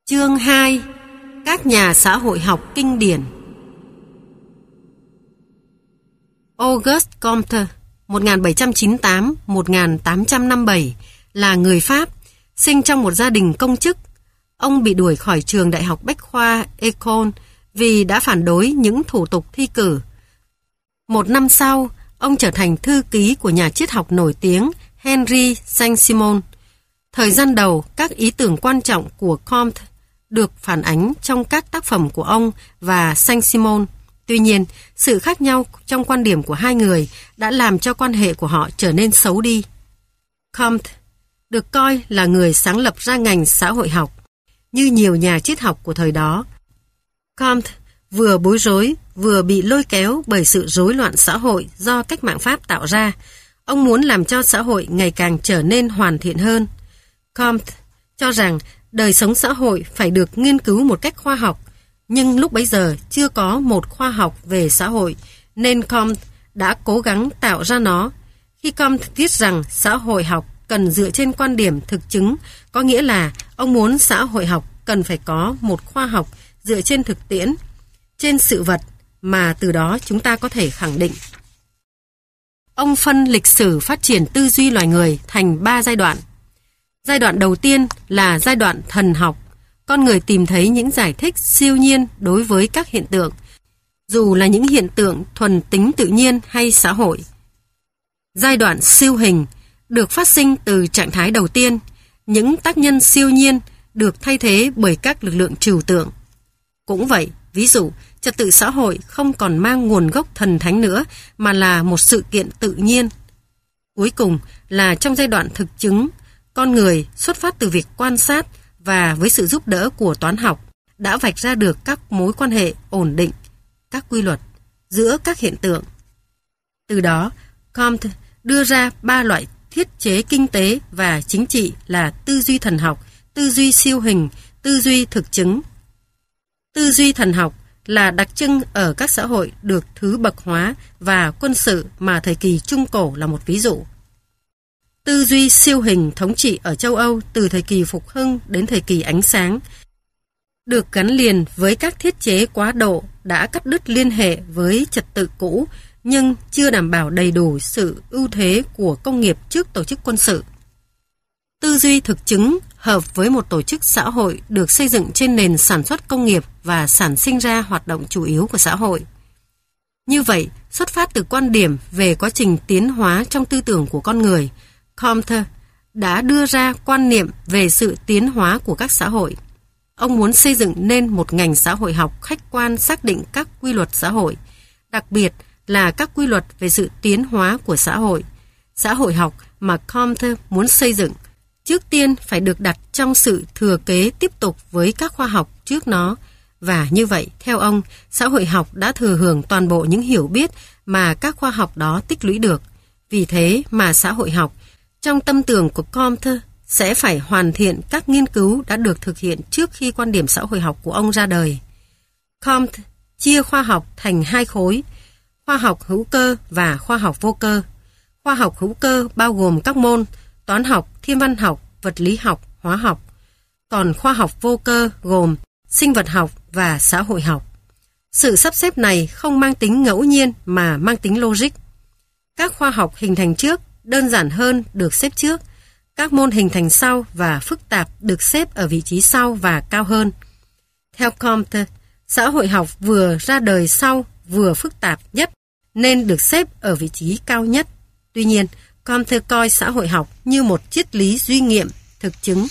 Chương 2. Các nhà xã hội học kinh điển. Auguste Comte 1798-1857 là người Pháp, sinh trong một gia đình công chức. Ông bị đuổi khỏi trường đại học Bách khoa École vì đã phản đối những thủ tục thi cử. Một năm sau, ông trở thành thư ký của nhà triết học nổi tiếng Henri Saint-Simon. Thời gian đầu, các ý tưởng quan trọng của Comte được phản ánh trong các tác phẩm của ông và Saint-Simon. Tuy nhiên, sự khác nhau trong quan điểm của hai người đã làm cho quan hệ của họ trở nên xấu đi. Comte được coi là người sáng lập ra ngành xã hội học. Như nhiều nhà triết học của thời đó, Comte vừa bối rối, vừa bị lôi kéo bởi sự rối loạn xã hội do cách mạng Pháp tạo ra. Ông muốn làm cho xã hội ngày càng trở nên hoàn thiện hơn. Comte cho rằng đời sống xã hội phải được nghiên cứu một cách khoa học, nhưng lúc bấy giờ chưa có một khoa học về xã hội, nên Comte đã cố gắng tạo ra nó. Khi Comte viết rằng xã hội học cần dựa trên quan điểm thực chứng, có nghĩa là ông muốn xã hội học cần phải có một khoa học dựa trên thực tiễn, trên sự vật mà từ đó chúng ta có thể khẳng định. Ông phân lịch sử phát triển tư duy loài người thành 3 giai đoạn. Giai đoạn đầu tiên là giai đoạn thần học. Con người tìm thấy những giải thích siêu nhiên đối với các hiện tượng, dù là những hiện tượng thuần tính tự nhiên hay xã hội. Giai đoạn siêu hình được phát sinh từ trạng thái đầu tiên. Những tác nhân siêu nhiên được thay thế bởi các lực lượng trừu tượng. Cũng vậy, ví dụ, trật tự xã hội không còn mang nguồn gốc thần thánh nữa, mà là một sự kiện tự nhiên. Cuối cùng là trong giai đoạn thực chứng, con người xuất phát từ việc quan sát và với sự giúp đỡ của toán học đã vạch ra được các mối quan hệ ổn định, các quy luật giữa các hiện tượng. Từ đó, Comte đưa ra 3 loại thiết chế kinh tế và chính trị là tư duy thần học, tư duy siêu hình, tư duy thực chứng. Tư duy thần học là đặc trưng ở các xã hội được thứ bậc hóa và quân sự mà thời kỳ Trung Cổ là một ví dụ. Tư duy siêu hình thống trị ở châu Âu từ thời kỳ Phục Hưng đến thời kỳ Ánh Sáng, được gắn liền với các thiết chế quá độ đã cắt đứt liên hệ với trật tự cũ, nhưng chưa đảm bảo đầy đủ sự ưu thế của công nghiệp trước tổ chức quân sự. Tư duy thực chứng hợp với một tổ chức xã hội được xây dựng trên nền sản xuất công nghiệp và sản sinh ra hoạt động chủ yếu của xã hội. Như vậy, xuất phát từ quan điểm về quá trình tiến hóa trong tư tưởng của con người, Comte đã đưa ra quan niệm về sự tiến hóa của các xã hội. Ông muốn xây dựng nên một ngành xã hội học khách quan xác định các quy luật xã hội, đặc biệt là các quy luật về sự tiến hóa của xã hội. Xã hội học mà Comte muốn xây dựng trước tiên phải được đặt trong sự thừa kế tiếp tục với các khoa học trước nó, và như vậy, theo ông, xã hội học đã thừa hưởng toàn bộ những hiểu biết mà các khoa học đó tích lũy được. Vì thế mà xã hội học, trong tâm tưởng của Comte, sẽ phải hoàn thiện các nghiên cứu đã được thực hiện trước khi quan điểm xã hội học của ông ra đời. Comte chia khoa học thành 2 khối, khoa học hữu cơ và khoa học vô cơ. Khoa học hữu cơ bao gồm các môn toán học, thiên văn học, vật lý học, hóa học. Còn khoa học vô cơ gồm sinh vật học và xã hội học. Sự sắp xếp này không mang tính ngẫu nhiên mà mang tính logic. Các khoa học hình thành trước, đơn giản hơn được xếp trước. Các môn hình thành sau và phức tạp được xếp ở vị trí sau và cao hơn. Theo Comte, xã hội học vừa ra đời sau vừa phức tạp nhất nên được xếp ở vị trí cao nhất. Tuy nhiên, Comte coi xã hội học như một triết lý duy nghiệm, thực chứng.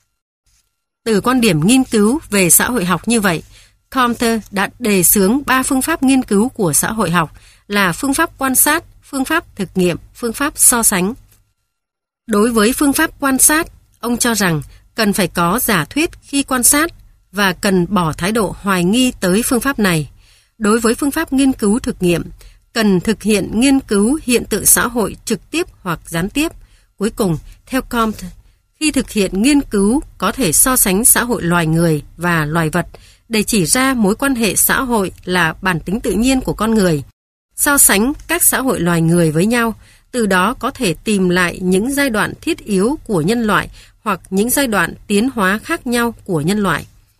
Từ quan điểm nghiên cứu về xã hội học như vậy, Comte đã đề xướng 3 phương pháp nghiên cứu của xã hội học là phương pháp quan sát, phương pháp thực nghiệm, phương pháp so sánh. Đối với phương pháp quan sát, ông cho rằng cần phải có giả thuyết khi quan sát và cần bỏ thái độ hoài nghi tới phương pháp này. Đối với phương pháp nghiên cứu thực nghiệm, cần thực hiện nghiên cứu hiện tượng xã hội trực tiếp hoặc gián tiếp. Cuối cùng, theo Comte, khi thực hiện nghiên cứu có thể so sánh xã hội loài người và loài vật để chỉ ra mối quan hệ xã hội là bản tính tự nhiên của con người, so sánh các xã hội loài người với nhau, từ đó có thể tìm lại những giai đoạn thiết yếu của nhân loại hoặc những giai đoạn tiến hóa khác nhau của nhân loại.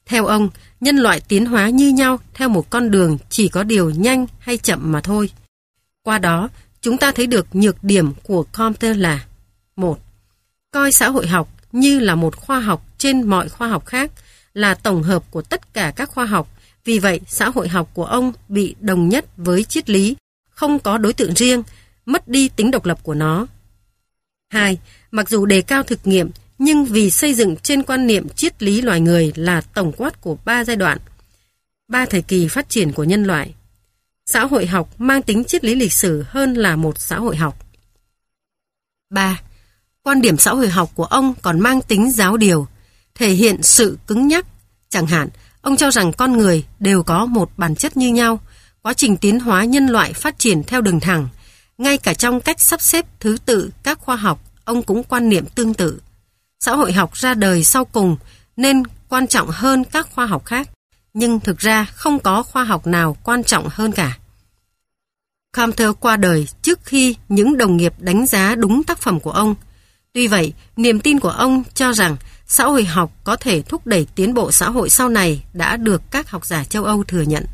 Theo ông, nhân loại tiến hóa như nhau theo một con đường, chỉ có điều nhanh hay chậm mà thôi. Qua đó, chúng ta thấy được nhược điểm của Comte là: 1. Coi xã hội học như là một khoa học trên mọi khoa học khác, là tổng hợp của tất cả các khoa học. Vì vậy, xã hội học của ông bị đồng nhất với triết lý, không có đối tượng riêng, mất đi tính độc lập của nó. 2. Mặc dù đề cao thực nghiệm, nhưng vì xây dựng trên quan niệm triết lý loài người là tổng quát của 3 giai đoạn, 3 thời kỳ phát triển của nhân loại. Xã hội học mang tính triết lý lịch sử hơn là một xã hội học. 3. Quan điểm xã hội học của ông còn mang tính giáo điều, thể hiện sự cứng nhắc. Chẳng hạn, ông cho rằng con người đều có một bản chất như nhau, quá trình tiến hóa nhân loại phát triển theo đường thẳng. Ngay cả trong cách sắp xếp thứ tự các khoa học, ông cũng quan niệm tương tự. Xã hội học ra đời sau cùng nên quan trọng hơn các khoa học khác, nhưng thực ra không có khoa học nào quan trọng hơn cả. Comte qua đời trước khi những đồng nghiệp đánh giá đúng tác phẩm của ông. Tuy vậy, niềm tin của ông cho rằng xã hội học có thể thúc đẩy tiến bộ xã hội sau này đã được các học giả châu Âu thừa nhận.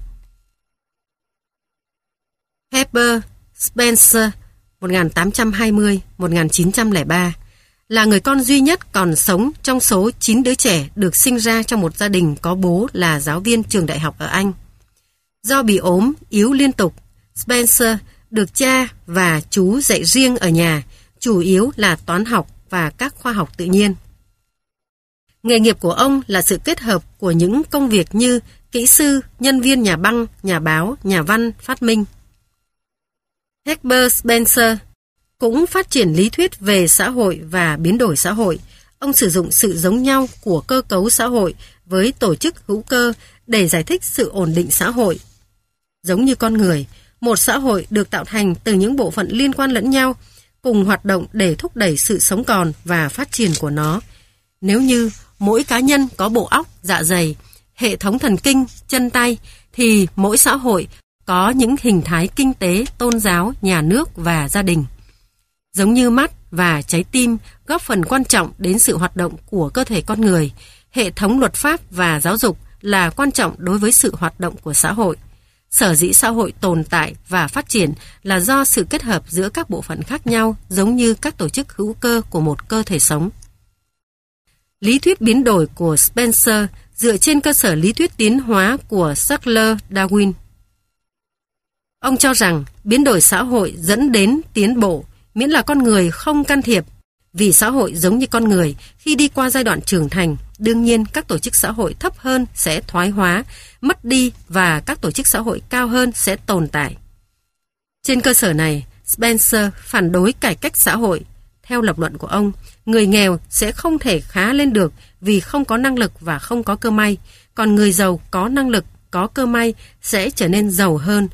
Herbert Spencer 1820-1903 là người con duy nhất còn sống trong số 9 đứa trẻ được sinh ra trong một gia đình có bố là giáo viên trường đại học ở Anh. Do bị ốm, yếu liên tục, Spencer được cha và chú dạy riêng ở nhà, chủ yếu là toán học và các khoa học tự nhiên. Nghề nghiệp của ông là sự kết hợp của những công việc như kỹ sư, nhân viên nhà băng, nhà báo, nhà văn, phát minh. Herbert Spencer cũng phát triển lý thuyết về xã hội và biến đổi xã hội. Ông sử dụng sự giống nhau của cơ cấu xã hội với tổ chức hữu cơ để giải thích sự ổn định xã hội. Giống như con người, một xã hội được tạo thành từ những bộ phận liên quan lẫn nhau, cùng hoạt động để thúc đẩy sự sống còn và phát triển của nó. Nếu như mỗi cá nhân có bộ óc, dạ dày, hệ thống thần kinh, chân tay, thì mỗi xã hội có những hình thái kinh tế, tôn giáo, nhà nước và gia đình. Giống như mắt và trái tim góp phần quan trọng đến sự hoạt động của cơ thể con người, hệ thống luật pháp và giáo dục là quan trọng đối với sự hoạt động của xã hội. Sở dĩ xã hội tồn tại và phát triển là do sự kết hợp giữa các bộ phận khác nhau, giống như các tổ chức hữu cơ của một cơ thể sống. Lý thuyết biến đổi của Spencer dựa trên cơ sở lý thuyết tiến hóa của Charles Darwin. Ông cho rằng biến đổi xã hội dẫn đến tiến bộ, miễn là con người không can thiệp. Vì xã hội giống như con người, khi đi qua giai đoạn trưởng thành, đương nhiên các tổ chức xã hội thấp hơn sẽ thoái hóa, mất đi và các tổ chức xã hội cao hơn sẽ tồn tại. Trên cơ sở này, Spencer phản đối cải cách xã hội. Theo lập luận của ông, người nghèo sẽ không thể khá lên được vì không có năng lực và không có cơ may, còn người giàu có năng lực, có cơ may sẽ trở nên giàu hơn.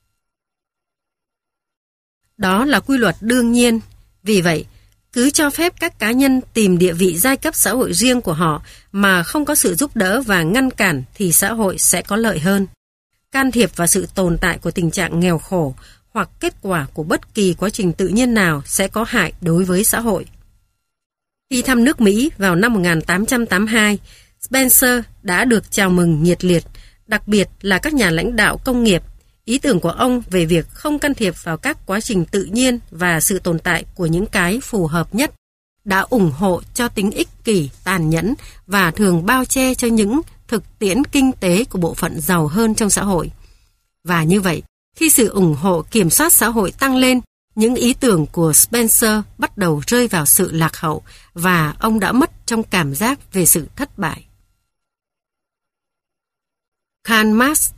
Đó là quy luật đương nhiên. Vì vậy, cứ cho phép các cá nhân tìm địa vị giai cấp xã hội riêng của họ mà không có sự giúp đỡ và ngăn cản thì xã hội sẽ có lợi hơn. Can thiệp vào sự tồn tại của tình trạng nghèo khổ hoặc kết quả của bất kỳ quá trình tự nhiên nào sẽ có hại đối với xã hội. Khi thăm nước Mỹ vào năm 1882, Spencer đã được chào mừng nhiệt liệt, đặc biệt là các nhà lãnh đạo công nghiệp. Ý tưởng của ông về việc không can thiệp vào các quá trình tự nhiên và sự tồn tại của những cái phù hợp nhất đã ủng hộ cho tính ích kỷ, tàn nhẫn và thường bao che cho những thực tiễn kinh tế của bộ phận giàu hơn trong xã hội. Và như vậy, khi sự ủng hộ kiểm soát xã hội tăng lên, những ý tưởng của Spencer bắt đầu rơi vào sự lạc hậu và ông đã mất trong cảm giác về sự thất bại. Karl Marx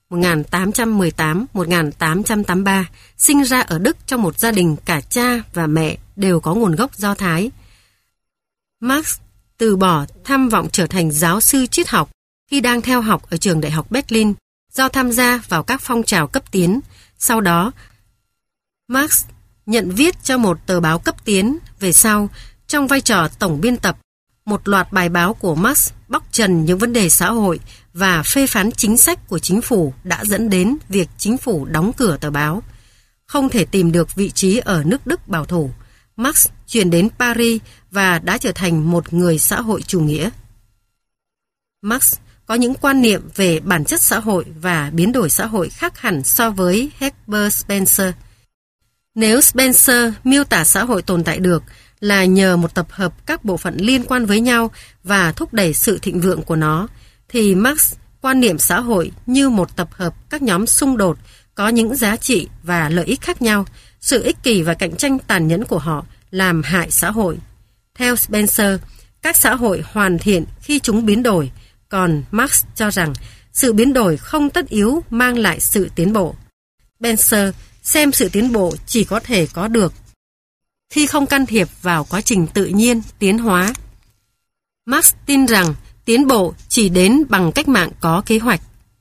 1818-1883 sinh ra ở Đức trong một gia đình cả cha và mẹ đều có nguồn gốc Do Thái. Marx từ bỏ tham vọng trở thành giáo sư triết học khi đang theo học ở trường đại học Berlin do tham gia vào các phong trào cấp tiến. Sau đó, Marx nhận viết cho một tờ báo cấp tiến. Về sau, trong vai trò tổng biên tập, một loạt bài báo của Marx bóc trần những vấn đề xã hội và phê phán chính sách của chính phủ đã dẫn đến việc chính phủ đóng cửa tờ báo. Không thể tìm được vị trí ở nước Đức bảo thủ, Marx chuyển đến Paris và đã trở thành một người xã hội chủ nghĩa. Marx có những quan niệm về bản chất xã hội và biến đổi xã hội khác hẳn so với Herbert Spencer. Nếu Spencer miêu tả xã hội tồn tại được là nhờ một tập hợp các bộ phận liên quan với nhau và thúc đẩy sự thịnh vượng của nó, thì Marx quan niệm xã hội như một tập hợp các nhóm xung đột có những giá trị và lợi ích khác nhau. Sự ích kỷ và cạnh tranh tàn nhẫn của họ làm hại xã hội. Theo Spencer, các xã hội hoàn thiện khi chúng biến đổi, còn Marx cho rằng sự biến đổi không tất yếu mang lại sự tiến bộ. Spencer xem sự tiến bộ chỉ có thể có được khi không can thiệp vào quá trình tự nhiên tiến hóa. Marx tin rằng tiến bộ chỉ đến bằng cách mạng có kế hoạch.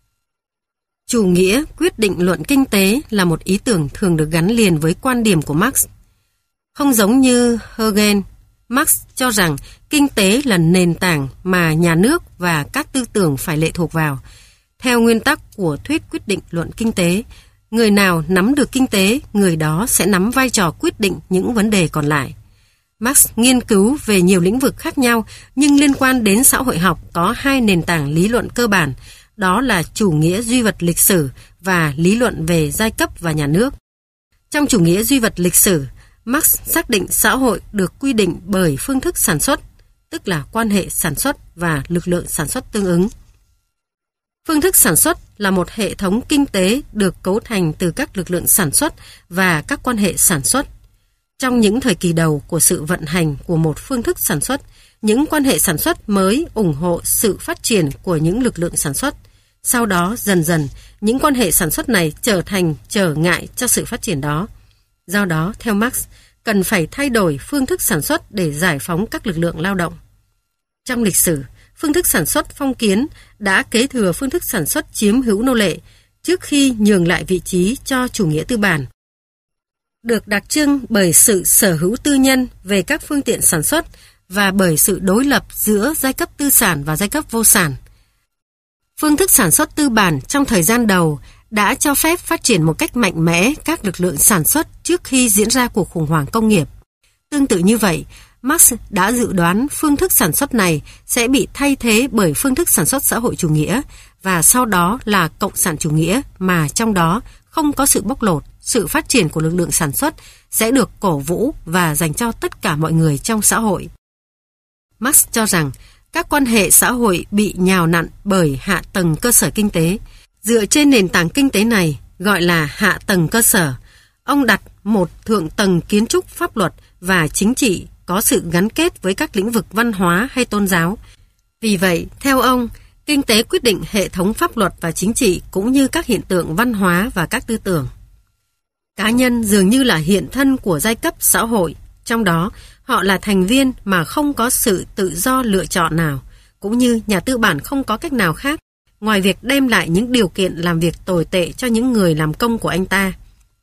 Chủ nghĩa quyết định luận kinh tế là một ý tưởng thường được gắn liền với quan điểm của Marx. Không giống như Hegel, Marx cho rằng kinh tế là nền tảng mà nhà nước và các tư tưởng phải lệ thuộc vào. Theo nguyên tắc của thuyết quyết định luận kinh tế, người nào nắm được kinh tế, người đó sẽ nắm vai trò quyết định những vấn đề còn lại. Marx nghiên cứu về nhiều lĩnh vực khác nhau, nhưng liên quan đến xã hội học có hai nền tảng lý luận cơ bản, đó là chủ nghĩa duy vật lịch sử và lý luận về giai cấp và nhà nước. Trong chủ nghĩa duy vật lịch sử, Marx xác định xã hội được quy định bởi phương thức sản xuất, tức là quan hệ sản xuất và lực lượng sản xuất tương ứng. Phương thức sản xuất là một hệ thống kinh tế được cấu thành từ các lực lượng sản xuất và các quan hệ sản xuất. Trong những thời kỳ đầu của sự vận hành của một phương thức sản xuất, những quan hệ sản xuất mới ủng hộ sự phát triển của những lực lượng sản xuất. Sau đó, dần dần, những quan hệ sản xuất này trở thành trở ngại cho sự phát triển đó. Do đó, theo Marx, cần phải thay đổi phương thức sản xuất để giải phóng các lực lượng lao động. Trong lịch sử, phương thức sản xuất phong kiến đã kế thừa phương thức sản xuất chiếm hữu nô lệ trước khi nhường lại vị trí cho chủ nghĩa tư bản, được đặc trưng bởi sự sở hữu tư nhân về các phương tiện sản xuất và bởi sự đối lập giữa giai cấp tư sản và giai cấp vô sản. Phương thức sản xuất tư bản trong thời gian đầu đã cho phép phát triển một cách mạnh mẽ các lực lượng sản xuất trước khi diễn ra cuộc khủng hoảng công nghiệp. Tương tự như vậy, Marx đã dự đoán phương thức sản xuất này sẽ bị thay thế bởi phương thức sản xuất xã hội chủ nghĩa và sau đó là cộng sản chủ nghĩa, mà trong đó không có sự bóc lột. Sự phát triển của lực lượng sản xuất sẽ được cổ vũ và dành cho tất cả mọi người trong xã hội. Marx cho rằng các quan hệ xã hội bị nhào nặn bởi hạ tầng cơ sở kinh tế. Dựa trên nền tảng kinh tế này, gọi là hạ tầng cơ sở, ông đặt một thượng tầng kiến trúc pháp luật và chính trị có sự gắn kết với các lĩnh vực văn hóa hay tôn giáo. Vì vậy, theo ông, kinh tế quyết định hệ thống pháp luật và chính trị cũng như các hiện tượng văn hóa và các tư tưởng. Cá nhân dường như là hiện thân của giai cấp xã hội, trong đó họ là thành viên mà không có sự tự do lựa chọn nào, cũng như nhà tư bản không có cách nào khác ngoài việc đem lại những điều kiện làm việc tồi tệ cho những người làm công của anh ta.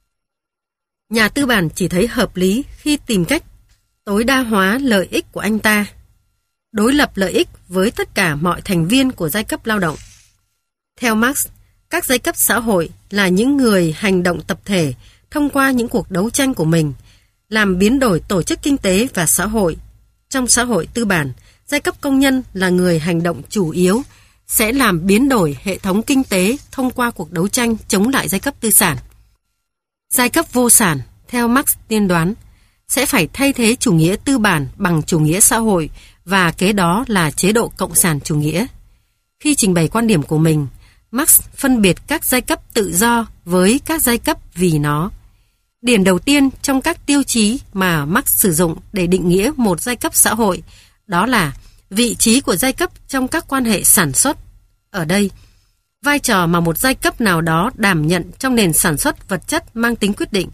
Nhà tư bản chỉ thấy hợp lý khi tìm cách tối đa hóa lợi ích của anh ta, đối lập lợi ích với tất cả mọi thành viên của giai cấp lao động. Theo Marx, các giai cấp xã hội là những người hành động tập thể thông qua những cuộc đấu tranh của mình, làm biến đổi tổ chức kinh tế và xã hội. Trong xã hội tư bản, giai cấp công nhân là người hành động chủ yếu, sẽ làm biến đổi hệ thống kinh tế thông qua cuộc đấu tranh chống lại giai cấp tư sản. Giai cấp vô sản, theo Marx tiên đoán, sẽ phải thay thế chủ nghĩa tư bản bằng chủ nghĩa xã hội và kế đó là chế độ cộng sản chủ nghĩa. Khi trình bày quan điểm của mình, Marx phân biệt các giai cấp tự do với các giai cấp vì nó. Điểm đầu tiên trong các tiêu chí mà Marx sử dụng để định nghĩa một giai cấp xã hội, đó là vị trí của giai cấp trong các quan hệ sản xuất. Ở đây, vai trò mà một giai cấp nào đó đảm nhận trong nền sản xuất vật chất mang tính quyết định.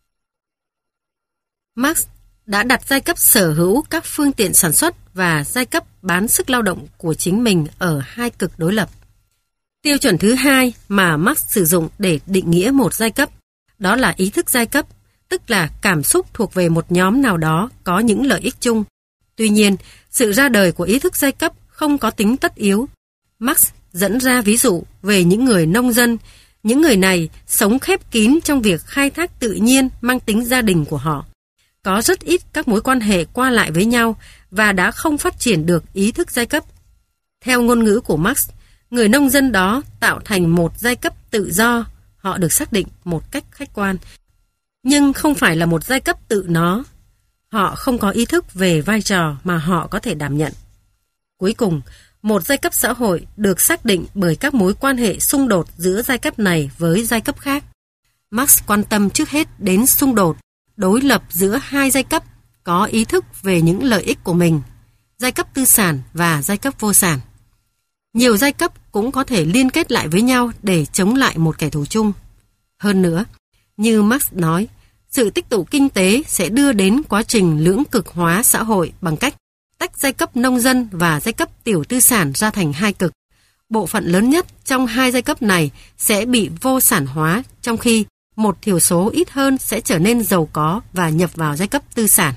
Marx đã đặt giai cấp sở hữu các phương tiện sản xuất và giai cấp bán sức lao động của chính mình ở hai cực đối lập. Tiêu chuẩn thứ hai mà Marx sử dụng để định nghĩa một giai cấp, đó là ý thức giai cấp, tức là cảm xúc thuộc về một nhóm nào đó có những lợi ích chung. Tuy nhiên, sự ra đời của ý thức giai cấp không có tính tất yếu. Marx dẫn ra ví dụ về những người nông dân. Những người này sống khép kín trong việc khai thác tự nhiên mang tính gia đình của họ. Có rất ít các mối quan hệ qua lại với nhau và đã không phát triển được ý thức giai cấp. Theo ngôn ngữ của Marx, người nông dân đó tạo thành một giai cấp tự do, họ được xác định một cách khách quan, nhưng không phải là một giai cấp tự nó. Họ không có ý thức về vai trò mà họ có thể đảm nhận. Cuối cùng, một giai cấp xã hội được xác định bởi các mối quan hệ xung đột giữa giai cấp này với giai cấp khác. Marx quan tâm trước hết đến xung đột, đối lập giữa hai giai cấp có ý thức về những lợi ích của mình, giai cấp tư sản và giai cấp vô sản. Nhiều giai cấp cũng có thể liên kết lại với nhau để chống lại một kẻ thù chung. Hơn nữa, như Marx nói, sự tích tụ kinh tế sẽ đưa đến quá trình lưỡng cực hóa xã hội bằng cách tách giai cấp nông dân và giai cấp tiểu tư sản ra thành hai cực. Bộ phận lớn nhất trong hai giai cấp này sẽ bị vô sản hóa, trong khi một thiểu số ít hơn sẽ trở nên giàu có và nhập vào giai cấp tư sản.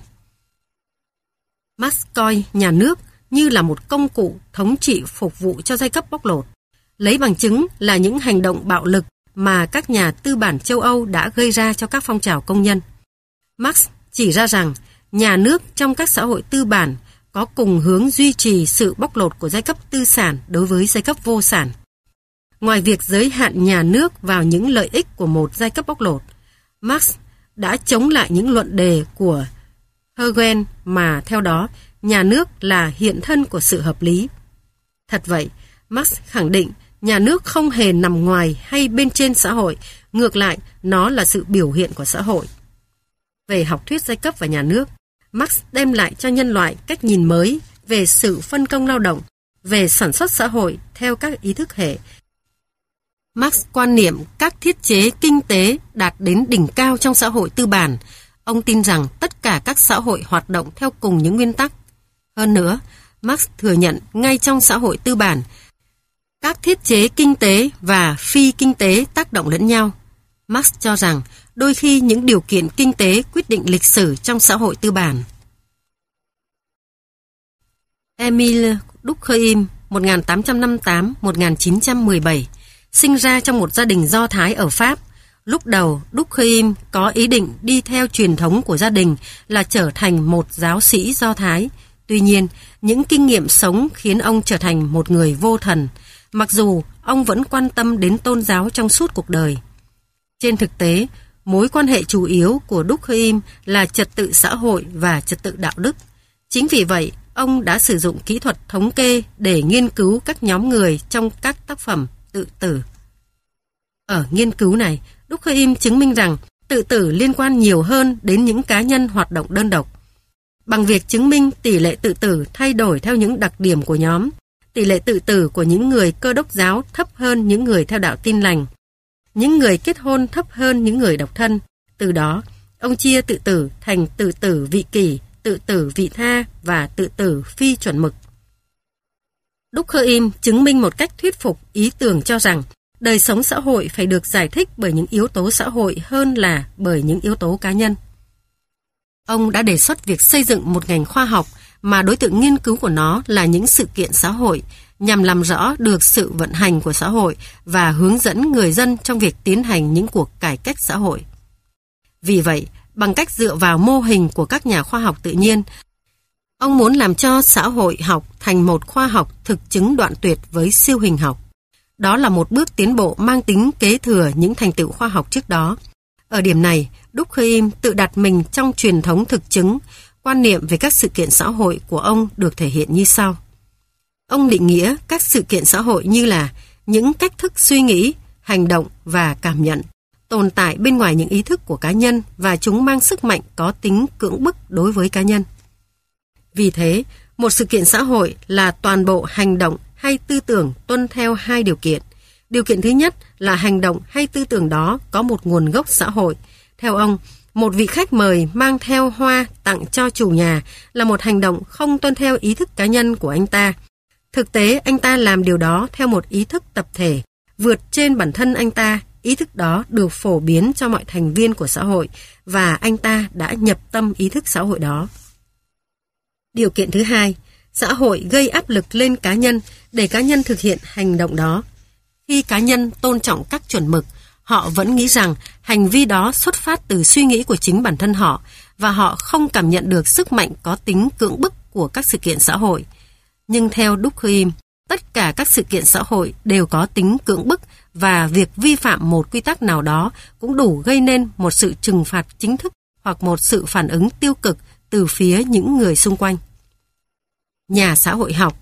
Marx coi nhà nước như là một công cụ thống trị phục vụ cho giai cấp bóc lột, lấy bằng chứng là những hành động bạo lực mà các nhà tư bản châu Âu đã gây ra cho các phong trào công nhân. Marx chỉ ra rằng nhà nước trong các xã hội tư bản có cùng hướng duy trì sự bóc lột của giai cấp tư sản đối với giai cấp vô sản. Ngoài việc giới hạn nhà nước vào những lợi ích của một giai cấp bóc lột, Marx đã chống lại những luận đề của Hegel mà theo đó nhà nước là hiện thân của sự hợp lý. Thật vậy, Marx khẳng định nhà nước không hề nằm ngoài hay bên trên xã hội, ngược lại nó là sự biểu hiện của xã hội. Về học thuyết giai cấp và nhà nước, Marx đem lại cho nhân loại cách nhìn mới về sự phân công lao động, về sản xuất xã hội theo các ý thức hệ. Marx quan niệm các thiết chế kinh tế đạt đến đỉnh cao trong xã hội tư bản. Ông tin rằng tất cả các xã hội hoạt động theo cùng những nguyên tắc. Hơn nữa, Marx thừa nhận ngay trong xã hội tư bản, các thiết chế kinh tế và phi kinh tế tác động lẫn nhau. Marx cho rằng đôi khi những điều kiện kinh tế quyết định lịch sử trong xã hội tư bản. Emile Durkheim 1858-1917 sinh ra trong một gia đình Do Thái ở Pháp. Lúc đầu, Durkheim có ý định đi theo truyền thống của gia đình là trở thành một giáo sĩ Do Thái. Tuy nhiên, những kinh nghiệm sống khiến ông trở thành một người vô thần, mặc dù ông vẫn quan tâm đến tôn giáo trong suốt cuộc đời. Trên thực tế, mối quan hệ chủ yếu của Durkheim là trật tự xã hội và trật tự đạo đức. Chính vì vậy, ông đã sử dụng kỹ thuật thống kê để nghiên cứu các nhóm người trong các tác phẩm tự tử. Ở nghiên cứu này, Durkheim chứng minh rằng tự tử liên quan nhiều hơn đến những cá nhân hoạt động đơn độc. Bằng việc chứng minh tỷ lệ tự tử thay đổi theo những đặc điểm của nhóm, tỷ lệ tự tử của những người Cơ đốc giáo thấp hơn những người theo đạo Tin lành, những người kết hôn thấp hơn những người độc thân. Từ đó, ông chia tự tử thành tự tử vị kỷ, tự tử vị tha và tự tử phi chuẩn mực. Durkheim chứng minh một cách thuyết phục ý tưởng cho rằng đời sống xã hội phải được giải thích bởi những yếu tố xã hội hơn là bởi những yếu tố cá nhân. Ông đã đề xuất việc xây dựng một ngành khoa học mà đối tượng nghiên cứu của nó là những sự kiện xã hội, nhằm làm rõ được sự vận hành của xã hội và hướng dẫn người dân trong việc tiến hành những cuộc cải cách xã hội. Vì vậy, bằng cách dựa vào mô hình của các nhà khoa học tự nhiên, ông muốn làm cho xã hội học thành một khoa học thực chứng đoạn tuyệt với siêu hình học. Đó là một bước tiến bộ mang tính kế thừa những thành tựu khoa học trước đó. Ở điểm này, Durkheim tự đặt mình trong truyền thống thực chứng, quan niệm về các sự kiện xã hội của ông được thể hiện như sau. Ông định nghĩa các sự kiện xã hội như là những cách thức suy nghĩ, hành động và cảm nhận, tồn tại bên ngoài những ý thức của cá nhân và chúng mang sức mạnh có tính cưỡng bức đối với cá nhân. Vì thế, một sự kiện xã hội là toàn bộ hành động hay tư tưởng tuân theo hai điều kiện. Điều kiện thứ nhất là hành động hay tư tưởng đó có một nguồn gốc xã hội. Theo ông, một vị khách mời mang theo hoa tặng cho chủ nhà là một hành động không tuân theo ý thức cá nhân của anh ta. Thực tế, anh ta làm điều đó theo một ý thức tập thể, vượt trên bản thân anh ta. Ý thức đó được phổ biến cho mọi thành viên của xã hội và anh ta đã nhập tâm ý thức xã hội đó. Điều kiện thứ hai, xã hội gây áp lực lên cá nhân để cá nhân thực hiện hành động đó. Khi cá nhân tôn trọng các chuẩn mực, họ vẫn nghĩ rằng hành vi đó xuất phát từ suy nghĩ của chính bản thân họ và họ không cảm nhận được sức mạnh có tính cưỡng bức của các sự kiện xã hội. Nhưng theo Durkheim, tất cả cả các sự kiện xã hội đều có tính cưỡng bức và việc vi phạm một quy tắc nào đó cũng đủ gây nên một sự trừng phạt chính thức hoặc một sự phản ứng tiêu cực từ phía những người xung quanh. Nhà xã hội học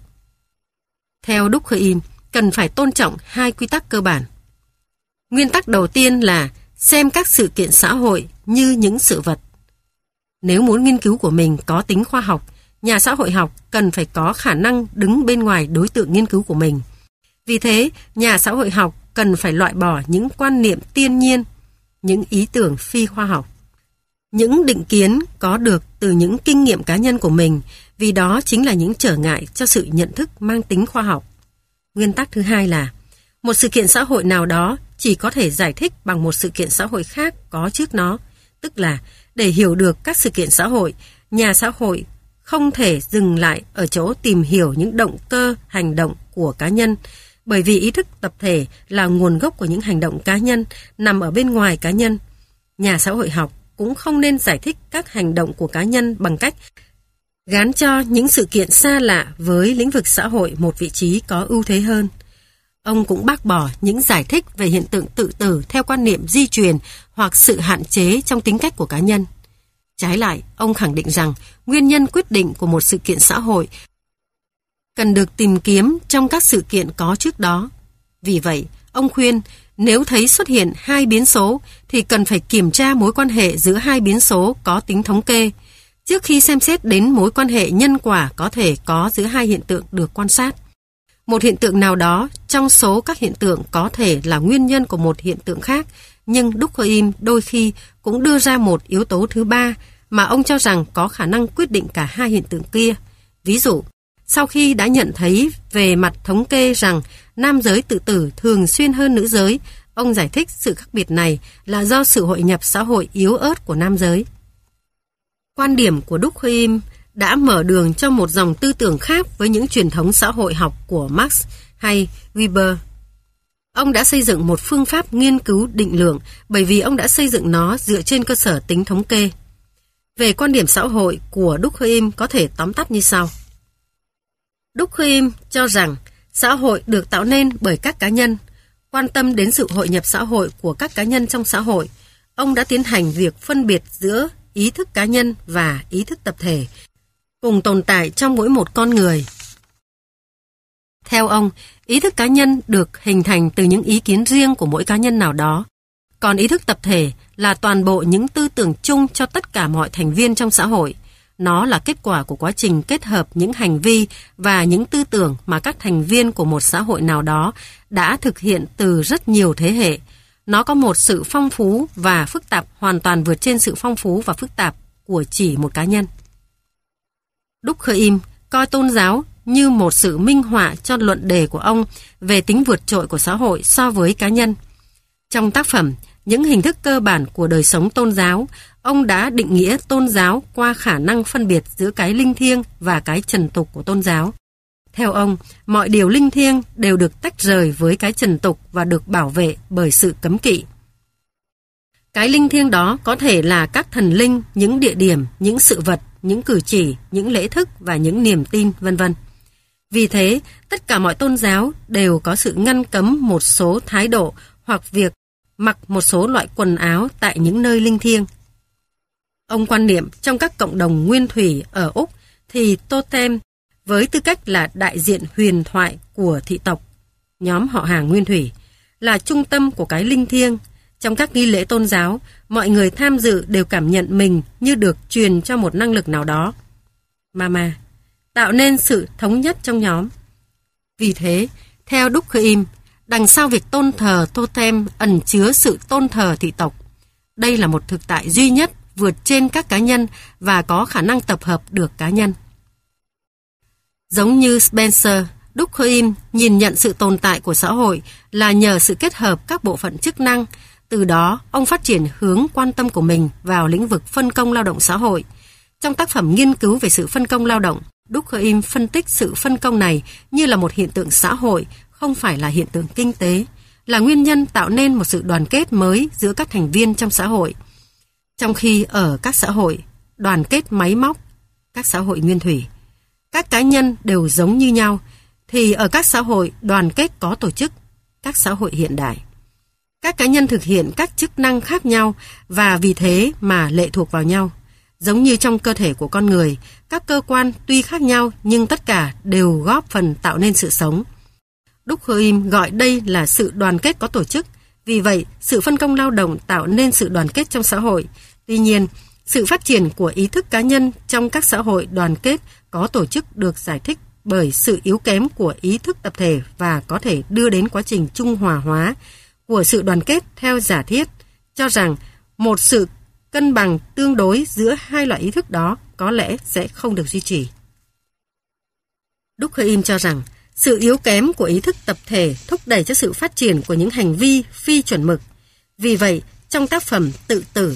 theo Durkheim cần phải tôn trọng hai quy tắc cơ bản. Nguyên tắc đầu tiên là xem các sự kiện xã hội như những sự vật. Nếu muốn nghiên cứu của mình có tính khoa học, nhà xã hội học cần phải có khả năng đứng bên ngoài đối tượng nghiên cứu của mình. Vì thế, nhà xã hội học cần phải loại bỏ những quan niệm tiên nhiên, những ý tưởng phi khoa học, những định kiến có được từ những kinh nghiệm cá nhân của mình, vì đó chính là những trở ngại cho sự nhận thức mang tính khoa học. Nguyên tắc thứ hai là một sự kiện xã hội nào đó chỉ có thể giải thích bằng một sự kiện xã hội khác có trước nó, tức là để hiểu được các sự kiện xã hội, nhà xã hội không thể dừng lại ở chỗ tìm hiểu những động cơ, hành động của cá nhân, bởi vì ý thức tập thể là nguồn gốc của những hành động cá nhân nằm ở bên ngoài cá nhân. Nhà xã hội học cũng không nên giải thích các hành động của cá nhân bằng cách gán cho những sự kiện xa lạ với lĩnh vực xã hội một vị trí có ưu thế hơn. Ông cũng bác bỏ những giải thích về hiện tượng tự tử theo quan niệm di truyền hoặc sự hạn chế trong tính cách của cá nhân. Trái lại, ông khẳng định rằng nguyên nhân quyết định của một sự kiện xã hội cần được tìm kiếm trong các sự kiện có trước đó. Vì vậy, ông khuyên nếu thấy xuất hiện hai biến số thì cần phải kiểm tra mối quan hệ giữa hai biến số có tính thống kê trước khi xem xét đến mối quan hệ nhân quả có thể có giữa hai hiện tượng được quan sát. Một hiện tượng nào đó trong số các hiện tượng có thể là nguyên nhân của một hiện tượng khác, nhưng Durkheim đôi khi cũng đưa ra một yếu tố thứ ba mà ông cho rằng có khả năng quyết định cả hai hiện tượng kia. Ví dụ, sau khi đã nhận thấy về mặt thống kê rằng nam giới tự tử thường xuyên hơn nữ giới, ông giải thích sự khác biệt này là do sự hội nhập xã hội yếu ớt của nam giới. Quan điểm của Durkheim đã mở đường cho một dòng tư tưởng khác với những truyền thống xã hội học của Marx hay Weber. Ông đã xây dựng một phương pháp nghiên cứu định lượng bởi vì ông đã xây dựng nó dựa trên cơ sở tính thống kê. Về quan điểm xã hội của Durkheim có thể tóm tắt như sau. Durkheim cho rằng xã hội được tạo nên bởi các cá nhân. Quan tâm đến sự hội nhập xã hội của các cá nhân trong xã hội, ông đã tiến hành việc phân biệt giữa ý thức cá nhân và ý thức tập thể, cùng tồn tại trong mỗi một con người. Theo ông, ý thức cá nhân được hình thành từ những ý kiến riêng của mỗi cá nhân nào đó, còn ý thức tập thể là toàn bộ những tư tưởng chung cho tất cả mọi thành viên trong xã hội. Nó là kết quả của quá trình kết hợp những hành vi và những tư tưởng mà các thành viên của một xã hội nào đó đã thực hiện từ rất nhiều thế hệ. Nó có một sự phong phú và phức tạp hoàn toàn vượt trên sự phong phú và phức tạp của chỉ một cá nhân. Durkheim coi tôn giáo như một sự minh họa cho luận đề của ông về tính vượt trội của xã hội so với cá nhân. Trong tác phẩm Những hình thức cơ bản của đời sống tôn giáo, ông đã định nghĩa tôn giáo qua khả năng phân biệt giữa cái linh thiêng và cái trần tục của tôn giáo. Theo ông, mọi điều linh thiêng đều được tách rời với cái trần tục và được bảo vệ bởi sự cấm kỵ. Cái linh thiêng đó có thể là các thần linh, những địa điểm, những sự vật, những cử chỉ, những lễ thức và những niềm tin, vân vân. Vì thế, tất cả mọi tôn giáo đều có sự ngăn cấm một số thái độ hoặc việc mặc một số loại quần áo tại những nơi linh thiêng. Ông quan niệm trong các cộng đồng nguyên thủy ở Úc thì totem với tư cách là đại diện huyền thoại của thị tộc, nhóm họ hàng nguyên thủy, là trung tâm của cái linh thiêng. Trong các nghi lễ tôn giáo, mọi người tham dự đều cảm nhận mình như được truyền cho một năng lực nào đó, Mama, tạo nên sự thống nhất trong nhóm. Vì thế, theo Durkheim, đằng sau việc tôn thờ totem ẩn chứa sự tôn thờ thị tộc. Đây là một thực tại duy nhất vượt trên các cá nhân và có khả năng tập hợp được cá nhân. Giống như Spencer, Durkheim nhìn nhận sự tồn tại của xã hội là nhờ sự kết hợp các bộ phận chức năng. Từ đó, ông phát triển hướng quan tâm của mình vào lĩnh vực phân công lao động xã hội. Trong tác phẩm nghiên cứu về sự phân công lao động, Durkheim phân tích sự phân công này như là một hiện tượng xã hội, không phải là hiện tượng kinh tế, là nguyên nhân tạo nên một sự đoàn kết mới giữa các thành viên trong xã hội. Trong khi ở các xã hội đoàn kết máy móc, các xã hội nguyên thủy, các cá nhân đều giống như nhau, thì ở các xã hội đoàn kết có tổ chức, các xã hội hiện đại, các cá nhân thực hiện các chức năng khác nhau và vì thế mà lệ thuộc vào nhau. Giống như trong cơ thể của con người, các cơ quan tuy khác nhau nhưng tất cả đều góp phần tạo nên sự sống. Durkheim gọi đây là sự đoàn kết có tổ chức. Vì vậy, sự phân công lao động tạo nên sự đoàn kết trong xã hội. Tuy nhiên, sự phát triển của ý thức cá nhân trong các xã hội đoàn kết có tổ chức được giải thích bởi sự yếu kém của ý thức tập thể và có thể đưa đến quá trình trung hòa hóa của sự đoàn kết theo giả thiết, cho rằng một sự cân bằng tương đối giữa hai loại ý thức đó có lẽ sẽ không được duy trì. Durkheim cho rằng sự yếu kém của ý thức tập thể thúc đẩy cho sự phát triển của những hành vi phi chuẩn mực. Vì vậy, trong tác phẩm Tự tử,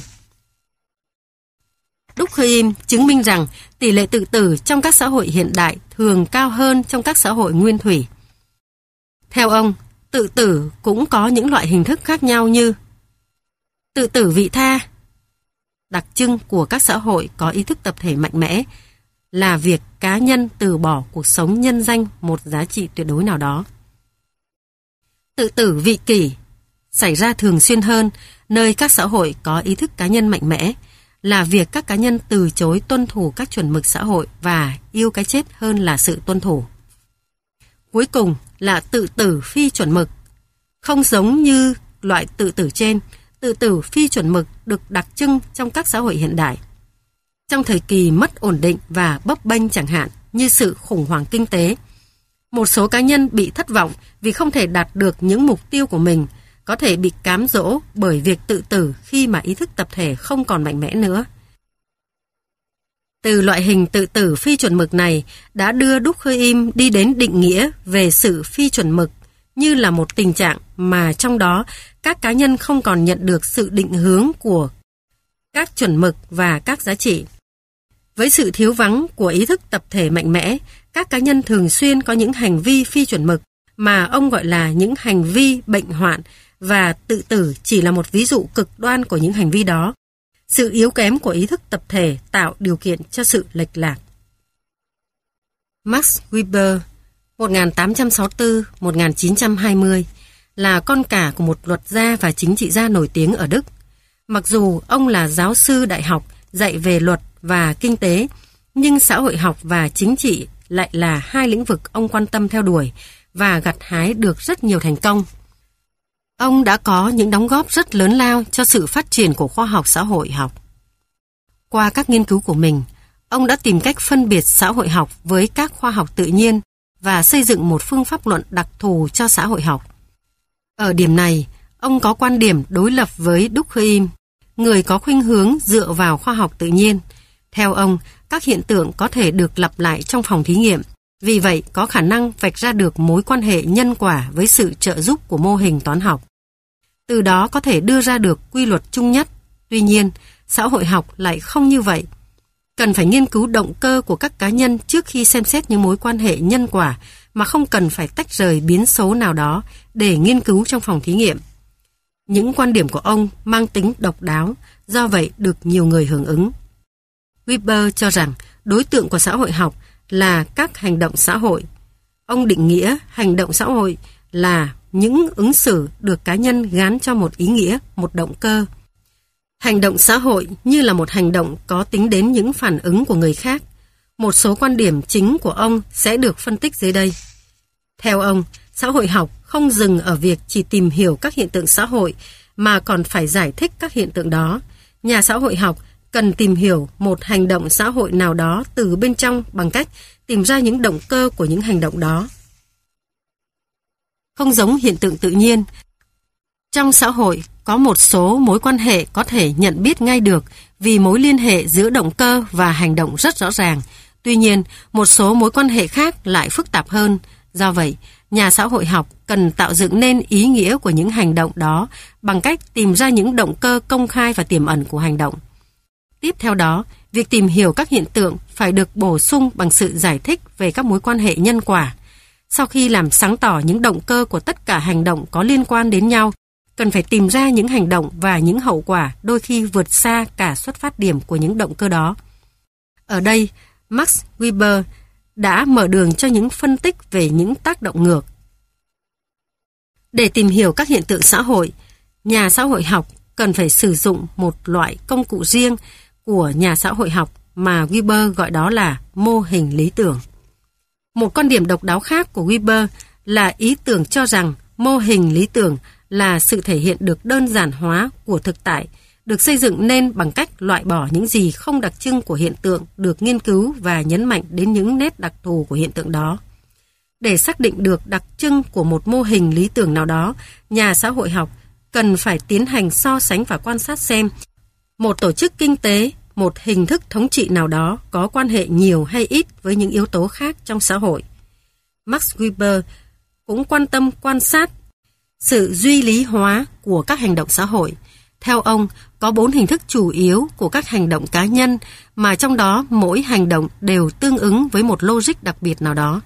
Durkheim chứng minh rằng tỷ lệ tự tử trong các xã hội hiện đại thường cao hơn trong các xã hội nguyên thủy. Theo ông, tự tử cũng có những loại hình thức khác nhau như tự tử vị tha. Đặc trưng của các xã hội có ý thức tập thể mạnh mẽ là việc cá nhân từ bỏ cuộc sống nhân danh một giá trị tuyệt đối nào đó. Tự tử vị kỷ xảy ra thường xuyên hơn nơi các xã hội có ý thức cá nhân mạnh mẽ, là việc các cá nhân từ chối tuân thủ các chuẩn mực xã hội và yêu cái chết hơn là sự tuân thủ. Cuối cùng là tự tử phi chuẩn mực. Không giống như loại tự tử trên, tự tử phi chuẩn mực được đặc trưng trong các xã hội hiện đại. Trong thời kỳ mất ổn định và bấp bênh chẳng hạn như sự khủng hoảng kinh tế, một số cá nhân bị thất vọng vì không thể đạt được những mục tiêu của mình, có thể bị cám dỗ bởi việc tự tử khi mà ý thức tập thể không còn mạnh mẽ nữa. Từ loại hình tự tử phi chuẩn mực này đã đưa Durkheim đi đến định nghĩa về sự phi chuẩn mực như là một tình trạng mà trong đó các cá nhân không còn nhận được sự định hướng của các chuẩn mực và các giá trị. Với sự thiếu vắng của ý thức tập thể mạnh mẽ, các cá nhân thường xuyên có những hành vi phi chuẩn mực mà ông gọi là những hành vi bệnh hoạn, và tự tử chỉ là một ví dụ cực đoan của những hành vi đó. Sự yếu kém của ý thức tập thể tạo điều kiện cho sự lệch lạc. Max Weber 1864-1920 là con cả của một luật gia và chính trị gia nổi tiếng ở Đức. Mặc dù ông là giáo sư đại học dạy về luật và kinh tế, nhưng xã hội học và chính trị lại là hai lĩnh vực ông quan tâm theo đuổi và gặt hái được rất nhiều thành công. Ông đã có những đóng góp rất lớn lao cho sự phát triển của khoa học xã hội học. Qua các nghiên cứu của mình, ông đã tìm cách phân biệt xã hội học với các khoa học tự nhiên và xây dựng một phương pháp luận đặc thù cho xã hội học. Ở điểm này, ông có quan điểm đối lập với Durkheim, người có khuynh hướng dựa vào khoa học tự nhiên. Theo ông, các hiện tượng có thể được lặp lại trong phòng thí nghiệm, vì vậy có khả năng vạch ra được mối quan hệ nhân quả với sự trợ giúp của mô hình toán học. Từ đó có thể đưa ra được quy luật chung nhất. Tuy nhiên, xã hội học lại không như vậy. Cần phải nghiên cứu động cơ của các cá nhân trước khi xem xét những mối quan hệ nhân quả mà không cần phải tách rời biến số nào đó để nghiên cứu trong phòng thí nghiệm. Những quan điểm của ông mang tính độc đáo, do vậy được nhiều người hưởng ứng. Weber cho rằng đối tượng của xã hội học là các hành động xã hội. Ông định nghĩa hành động xã hội là những ứng xử được cá nhân gán cho một ý nghĩa, một động cơ. Hành động xã hội như là một hành động có tính đến những phản ứng của người khác. Một số quan điểm chính của ông sẽ được phân tích dưới đây. Theo ông, xã hội học không dừng ở việc chỉ tìm hiểu các hiện tượng xã hội mà còn phải giải thích các hiện tượng đó. Nhà xã hội học cần tìm hiểu một hành động xã hội nào đó từ bên trong bằng cách tìm ra những động cơ của những hành động đó. Không giống hiện tượng tự nhiên, trong xã hội có một số mối quan hệ có thể nhận biết ngay được vì mối liên hệ giữa động cơ và hành động rất rõ ràng. Tuy nhiên, một số mối quan hệ khác lại phức tạp hơn. Do vậy, nhà xã hội học cần tạo dựng nên ý nghĩa của những hành động đó bằng cách tìm ra những động cơ công khai và tiềm ẩn của hành động. Tiếp theo đó, việc tìm hiểu các hiện tượng phải được bổ sung bằng sự giải thích về các mối quan hệ nhân quả. Sau khi làm sáng tỏ những động cơ của tất cả hành động có liên quan đến nhau, cần phải tìm ra những hành động và những hậu quả đôi khi vượt xa cả xuất phát điểm của những động cơ đó. Ở đây, Max Weber đã mở đường cho những phân tích về những tác động ngược. Để tìm hiểu các hiện tượng xã hội, nhà xã hội học cần phải sử dụng một loại công cụ riêng của nhà xã hội học mà Weber gọi đó là mô hình lý tưởng. Một quan điểm độc đáo khác của Weber là ý tưởng cho rằng mô hình lý tưởng là sự thể hiện được đơn giản hóa của thực tại, được xây dựng nên bằng cách loại bỏ những gì không đặc trưng của hiện tượng được nghiên cứu và nhấn mạnh đến những nét đặc thù của hiện tượng đó. Để xác định được đặc trưng của một mô hình lý tưởng nào đó, nhà xã hội học cần phải tiến hành so sánh và quan sát xem một tổ chức kinh tế, một hình thức thống trị nào đó có quan hệ nhiều hay ít với những yếu tố khác trong xã hội. Max Weber cũng quan tâm quan sát sự duy lý hóa của các hành động xã hội. Theo ông, có 4 hình thức chủ yếu của các hành động cá nhân mà trong đó mỗi hành động đều tương ứng với một logic đặc biệt nào đó.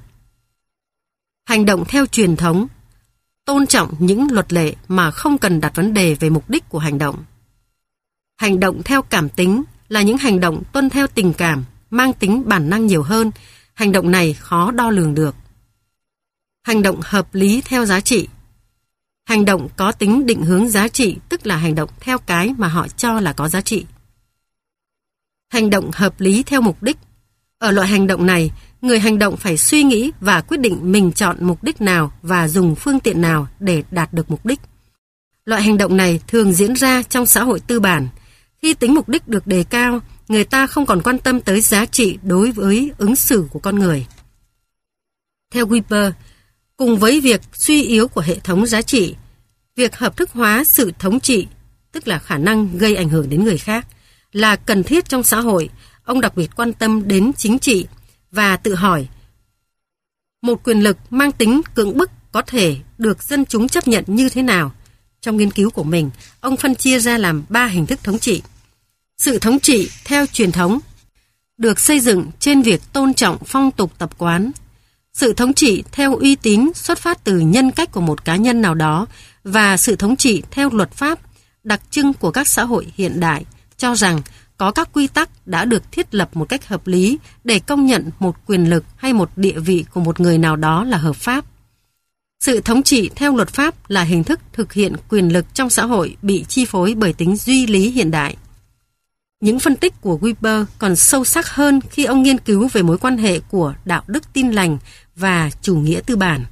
Hành động theo truyền thống, tôn trọng những luật lệ mà không cần đặt vấn đề về mục đích của hành động. Hành động theo cảm tính là những hành động tuân theo tình cảm, mang tính bản năng nhiều hơn. Hành động này khó đo lường được. Hành động hợp lý theo giá trị. Hành động có tính định hướng giá trị, tức là hành động theo cái mà họ cho là có giá trị. Hành động hợp lý theo mục đích. Ở loại hành động này, người hành động phải suy nghĩ và quyết định mình chọn mục đích nào và dùng phương tiện nào để đạt được mục đích. Loại hành động này thường diễn ra trong xã hội tư bản. Khi tính mục đích được đề cao, người ta không còn quan tâm tới giá trị đối với ứng xử của con người. Theo Weber, cùng với việc suy yếu của hệ thống giá trị, việc hợp thức hóa sự thống trị, tức là khả năng gây ảnh hưởng đến người khác, là cần thiết trong xã hội. Ông đặc biệt quan tâm đến chính trị và tự hỏi, một quyền lực mang tính cưỡng bức có thể được dân chúng chấp nhận như thế nào? Trong nghiên cứu của mình, ông phân chia ra làm 3 hình thức thống trị. Sự thống trị theo truyền thống được xây dựng trên việc tôn trọng phong tục tập quán. Sự thống trị theo uy tín xuất phát từ nhân cách của một cá nhân nào đó, và sự thống trị theo luật pháp, đặc trưng của các xã hội hiện đại, cho rằng có các quy tắc đã được thiết lập một cách hợp lý để công nhận một quyền lực hay một địa vị của một người nào đó là hợp pháp. Sự thống trị theo luật pháp là hình thức thực hiện quyền lực trong xã hội bị chi phối bởi tính duy lý hiện đại. Những phân tích của Weber còn sâu sắc hơn khi ông nghiên cứu về mối quan hệ của đạo đức tin lành và chủ nghĩa tư bản.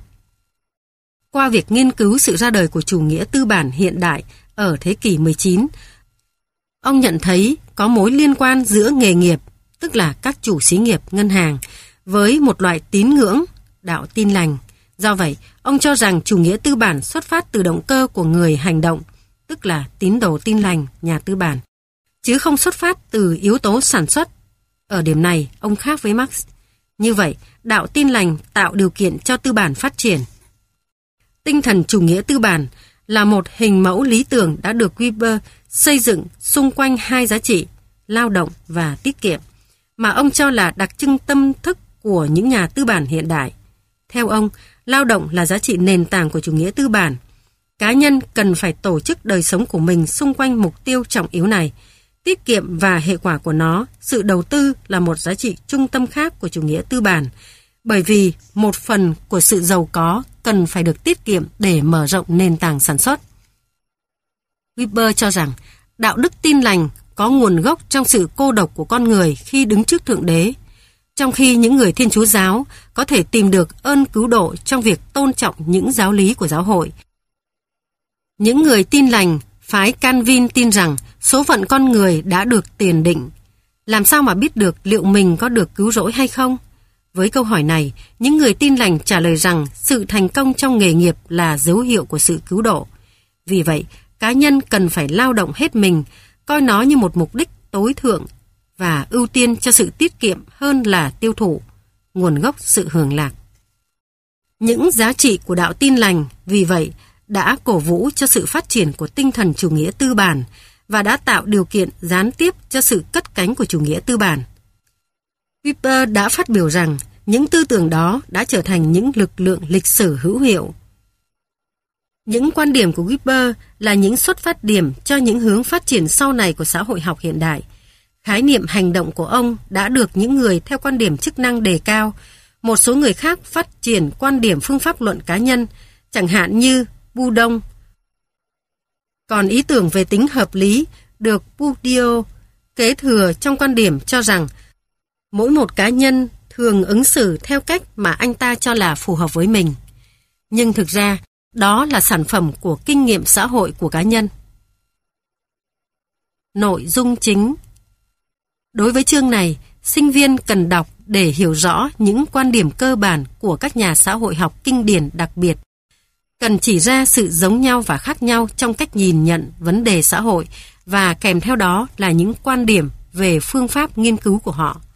Qua việc nghiên cứu sự ra đời của chủ nghĩa tư bản hiện đại ở thế kỷ 19, ông nhận thấy có mối liên quan giữa nghề nghiệp, tức là các chủ xí nghiệp, ngân hàng, với một loại tín ngưỡng, đạo tin lành. Do vậy, ông cho rằng chủ nghĩa tư bản xuất phát từ động cơ của người hành động, tức là tín đồ tin lành, nhà tư bản, chứ không xuất phát từ yếu tố sản xuất. Ở điểm này, ông khác với Marx. Như vậy, đạo tin lành tạo điều kiện cho tư bản phát triển. Tinh thần chủ nghĩa tư bản là một hình mẫu lý tưởng đã được Weber xây dựng xung quanh 2 giá trị, lao động và tiết kiệm, mà ông cho là đặc trưng tâm thức của những nhà tư bản hiện đại. Theo ông, lao động là giá trị nền tảng của chủ nghĩa tư bản. Cá nhân cần phải tổ chức đời sống của mình xung quanh mục tiêu trọng yếu này. Tiết kiệm và hệ quả của nó, sự đầu tư là một giá trị trung tâm khác của chủ nghĩa tư bản, bởi vì một phần của sự giàu có cần phải được tiết kiệm để mở rộng nền tảng sản xuất. Weber cho rằng đạo đức tin lành có nguồn gốc trong sự cô độc của con người khi đứng trước Thượng Đế, trong khi những người Thiên Chúa giáo có thể tìm được ơn cứu độ trong việc tôn trọng những giáo lý của giáo hội. Những người tin lành, phái Calvin tin rằng số phận con người đã được tiền định. Làm sao mà biết được liệu mình có được cứu rỗi hay không? Với câu hỏi này, những người tin lành trả lời rằng sự thành công trong nghề nghiệp là dấu hiệu của sự cứu độ. Vì vậy, cá nhân cần phải lao động hết mình, coi nó như một mục đích tối thượng và ưu tiên cho sự tiết kiệm hơn là tiêu thụ, nguồn gốc sự hưởng lạc. Những giá trị của đạo tin lành, vì vậy, đã cổ vũ cho sự phát triển của tinh thần chủ nghĩa tư bản và đã tạo điều kiện gián tiếp cho sự cất cánh của chủ nghĩa tư bản. Weber đã phát biểu rằng những tư tưởng đó đã trở thành những lực lượng lịch sử hữu hiệu. Những quan điểm của Weber là những xuất phát điểm cho những hướng phát triển sau này của xã hội học hiện đại. Khái niệm hành động của ông đã được những người theo quan điểm chức năng đề cao, Một số người khác phát triển quan điểm phương pháp luận cá nhân, chẳng hạn như Proudhon. Còn ý tưởng về tính hợp lý được Bourdieu kế thừa trong quan điểm cho rằng mỗi một cá nhân thường ứng xử theo cách mà anh ta cho là phù hợp với mình. Nhưng thực ra, đó là sản phẩm của kinh nghiệm xã hội của cá nhân. Nội dung chính. Đối với chương này, sinh viên cần đọc để hiểu rõ những quan điểm cơ bản của các nhà xã hội học kinh điển đặc biệt. Cần chỉ ra sự giống nhau và khác nhau trong cách nhìn nhận vấn đề xã hội và kèm theo đó là những quan điểm về phương pháp nghiên cứu của họ.